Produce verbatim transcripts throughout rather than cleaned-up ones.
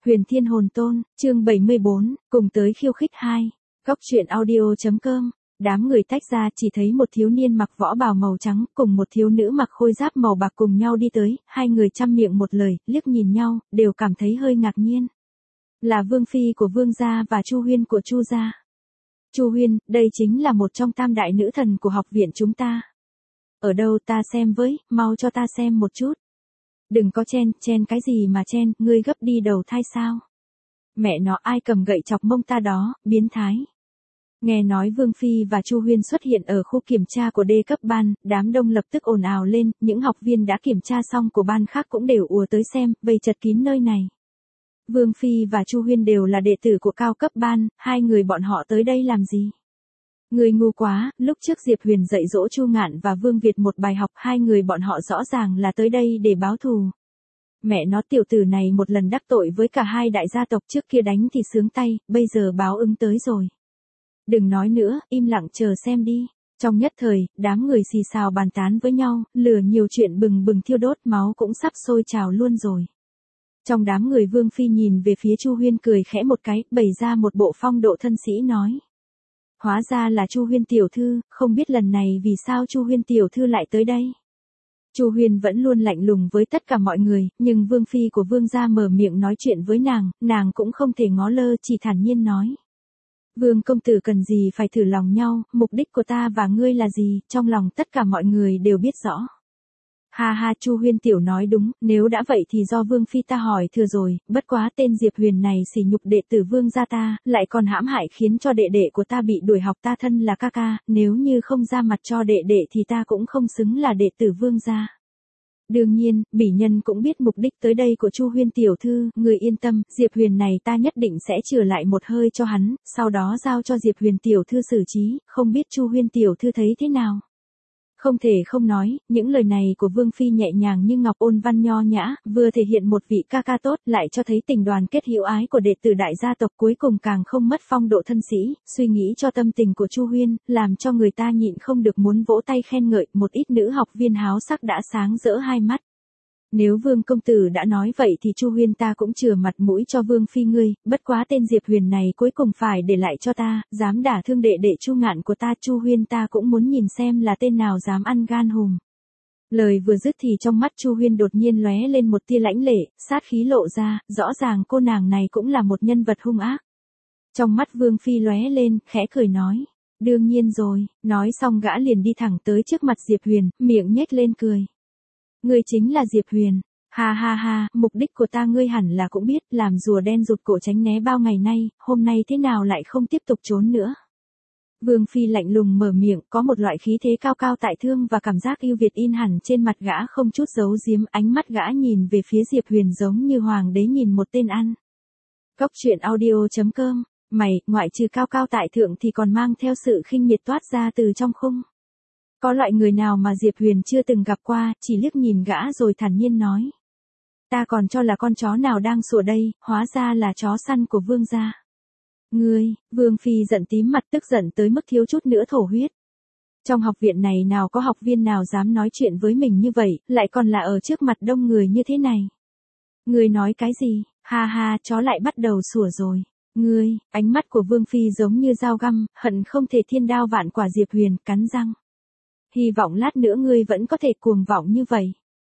Huyền Thiên Hồn Tôn, chương bảy mươi bốn, cùng tới khiêu khích hai. Góc truyện audio.com. Đám người tách ra chỉ thấy một thiếu niên mặc võ bào màu trắng cùng một thiếu nữ mặc khôi giáp màu bạc cùng nhau đi tới, hai người chăm miệng một lời, liếc nhìn nhau, đều cảm thấy hơi ngạc nhiên. Là Vương Phi của Vương gia và Chu Huyên của Chu gia. Chu Huyên, đây chính là một trong tam đại nữ thần của học viện chúng ta. Ở đâu ta xem với, mau cho ta xem một chút. Đừng có chen, chen cái gì mà chen, ngươi gấp đi đầu thai sao? Mẹ nó ai cầm gậy chọc mông ta đó, biến thái. Nghe nói Vương Phi và Chu Huyên xuất hiện ở khu kiểm tra của D cấp ban, đám đông lập tức ồn ào lên, những học viên đã kiểm tra xong của ban khác cũng đều ùa tới xem, vây chật kín nơi này. Vương Phi và Chu Huyên đều là đệ tử của cao cấp ban, hai người bọn họ tới đây làm gì? Người ngu quá, lúc trước Diệp Huyền dạy dỗ Chu Ngạn và Vương Việt một bài học, hai người bọn họ rõ ràng là tới đây để báo thù. Mẹ nó tiểu tử này một lần đắc tội với cả hai đại gia tộc trước kia đánh thì sướng tay, bây giờ báo ứng tới rồi. Đừng nói nữa, im lặng chờ xem đi. Trong nhất thời, đám người xì xào bàn tán với nhau, lửa nhiều chuyện bừng bừng thiêu đốt, máu cũng sắp sôi trào luôn rồi. Trong đám người Vương Phi nhìn về phía Chu Huyên cười khẽ một cái, bày ra một bộ phong độ thân sĩ nói. Hóa ra là Chu Huyên tiểu thư, không biết lần này vì sao Chu Huyên tiểu thư lại tới đây. Chu Huyên vẫn luôn lạnh lùng với tất cả mọi người, nhưng Vương Phi của Vương gia mở miệng nói chuyện với nàng, nàng cũng không thể ngó lơ, chỉ thản nhiên nói. Vương công tử cần gì phải thử lòng nhau, mục đích của ta và ngươi là gì, trong lòng tất cả mọi người đều biết rõ. Ha ha, Chu Huyên tiểu nói đúng, nếu đã vậy thì do Vương Phi ta hỏi thừa rồi, bất quá tên Diệp Huyền này sỉ nhục đệ tử Vương gia ta, lại còn hãm hại khiến cho đệ đệ của ta bị đuổi học, ta thân là ca ca, nếu như không ra mặt cho đệ đệ thì ta cũng không xứng là đệ tử Vương gia. Đương nhiên, bỉ nhân cũng biết mục đích tới đây của Chu Huyên tiểu thư, người yên tâm, Diệp Huyền này ta nhất định sẽ chừa lại một hơi cho hắn, sau đó giao cho Diệp Huyền tiểu thư xử trí, không biết Chu Huyên tiểu thư thấy thế nào. Không thể không nói, những lời này của Vương Phi nhẹ nhàng như ngọc, ôn văn nho nhã, vừa thể hiện một vị ca ca tốt, lại cho thấy tình đoàn kết hữu ái của đệ tử đại gia tộc, cuối cùng càng không mất phong độ thân sĩ, suy nghĩ cho tâm tình của Chu Huyên, làm cho người ta nhịn không được muốn vỗ tay khen ngợi, một ít nữ học viên háo sắc đã sáng rỡ hai mắt. Nếu Vương công tử đã nói vậy thì Chu Huyên ta cũng chừa mặt mũi cho Vương Phi ngươi, bất quá tên Diệp Huyền này cuối cùng phải để lại cho ta, dám đả thương đệ đệ Chu Ngạn của ta, Chu Huyên ta cũng muốn nhìn xem là tên nào dám ăn gan hùm. Lời vừa dứt thì trong mắt Chu Huyên đột nhiên lóe lên một tia lãnh lệ, sát khí lộ ra, rõ ràng cô nàng này cũng là một nhân vật hung ác. Trong mắt Vương Phi lóe lên, khẽ cười nói, đương nhiên rồi, nói xong gã liền đi thẳng tới trước mặt Diệp Huyền, miệng nhếch lên cười. Ngươi chính là Diệp Huyền, ha ha ha, mục đích của ta ngươi hẳn là cũng biết, làm rùa đen rụt cổ tránh né bao ngày nay, hôm nay thế nào lại không tiếp tục trốn nữa. Vương Phi lạnh lùng mở miệng, có một loại khí thế cao cao tại thương và cảm giác yêu Việt in hẳn trên mặt gã, không chút giấu giếm, ánh mắt gã nhìn về phía Diệp Huyền giống như hoàng đế nhìn một tên ăn. Góc truyện audio.com, mày, ngoại trừ cao cao tại thượng thì còn mang theo sự khinh miệt toát ra từ trong khung. Có loại người nào mà Diệp Huyền chưa từng gặp qua, chỉ liếc nhìn gã rồi thản nhiên nói. Ta còn cho là con chó nào đang sủa đây, hóa ra là chó săn của Vương gia. Ngươi, Vương Phi giận tím mặt, tức giận tới mức thiếu chút nữa thổ huyết. Trong học viện này nào có học viên nào dám nói chuyện với mình như vậy, lại còn là ở trước mặt đông người như thế này. Ngươi nói cái gì, ha ha, chó lại bắt đầu sủa rồi. Ngươi, ánh mắt của Vương Phi giống như dao găm, hận không thể thiên đao vạn quả Diệp Huyền, cắn răng. Hy vọng lát nữa ngươi vẫn có thể cuồng vọng như vậy.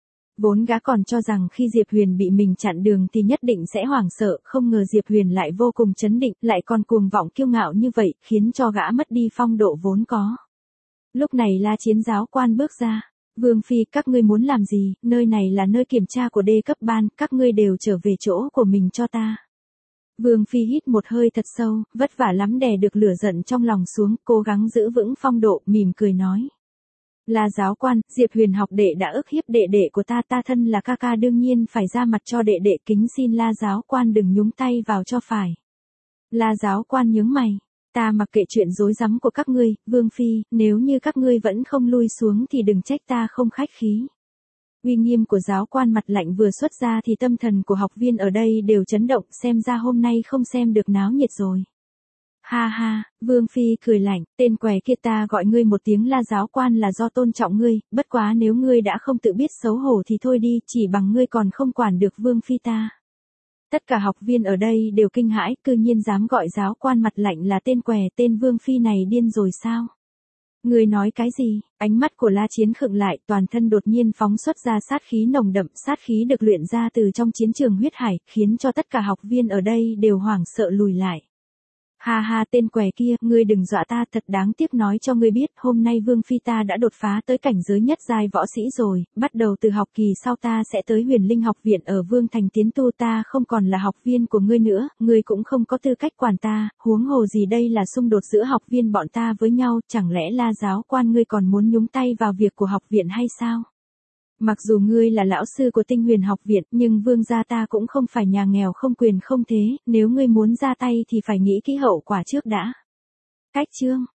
Vốn gã còn cho rằng khi Diệp Huyền bị mình chặn đường thì nhất định sẽ hoảng sợ, không ngờ Diệp Huyền lại vô cùng trấn định, lại còn cuồng vọng kiêu ngạo như vậy, khiến cho gã mất đi phong độ vốn có. Lúc này La Chiến giáo quan bước ra. Vương Phi, các ngươi muốn làm gì, nơi này là nơi kiểm tra của D cấp ban, các ngươi đều trở về chỗ của mình cho ta. Vương Phi hít một hơi thật sâu, vất vả lắm đè được lửa giận trong lòng xuống, cố gắng giữ vững phong độ, mỉm cười nói. Là giáo quan, Diệp Huyền học đệ đã ức hiếp đệ đệ của ta, ta thân là ca ca đương nhiên phải ra mặt cho đệ đệ, kính xin La giáo quan đừng nhúng tay vào cho phải. La giáo quan nhướng mày, ta mặc kệ chuyện rối rắm của các ngươi, Vương Phi, nếu như các ngươi vẫn không lui xuống thì đừng trách ta không khách khí. Uy nghiêm của giáo quan mặt lạnh vừa xuất ra thì tâm thần của học viên ở đây đều chấn động, xem ra hôm nay không xem được náo nhiệt rồi. Ha ha, Vương Phi cười lạnh, tên què kia, ta gọi ngươi một tiếng La giáo quan là do tôn trọng ngươi, bất quá nếu ngươi đã không tự biết xấu hổ thì thôi đi, chỉ bằng ngươi còn không quản được Vương Phi ta. Tất cả học viên ở đây đều kinh hãi, cư nhiên dám gọi giáo quan mặt lạnh là tên què, tên Vương Phi này điên rồi sao? Người nói cái gì? Ánh mắt của La Chiến khựng lại, toàn thân đột nhiên phóng xuất ra sát khí nồng đậm, sát khí được luyện ra từ trong chiến trường huyết hải, khiến cho tất cả học viên ở đây đều hoảng sợ lùi lại. Ha ha, tên què kia, ngươi đừng dọa ta, thật đáng tiếc nói cho ngươi biết, hôm nay Vương Phi ta đã đột phá tới cảnh giới nhất giai võ sĩ rồi, bắt đầu từ học kỳ sau ta sẽ tới Huyền Linh học viện ở Vương Thành tiến tu, ta không còn là học viên của ngươi nữa, ngươi cũng không có tư cách quản ta, huống hồ gì đây là xung đột giữa học viên bọn ta với nhau, chẳng lẽ La giáo quan ngươi còn muốn nhúng tay vào việc của học viện hay sao? Mặc dù ngươi là lão sư của Tinh Huyền học viện, nhưng Vương gia ta cũng không phải nhà nghèo không quyền không thế, nếu ngươi muốn ra tay thì phải nghĩ kỹ hậu quả trước đã. Cách chương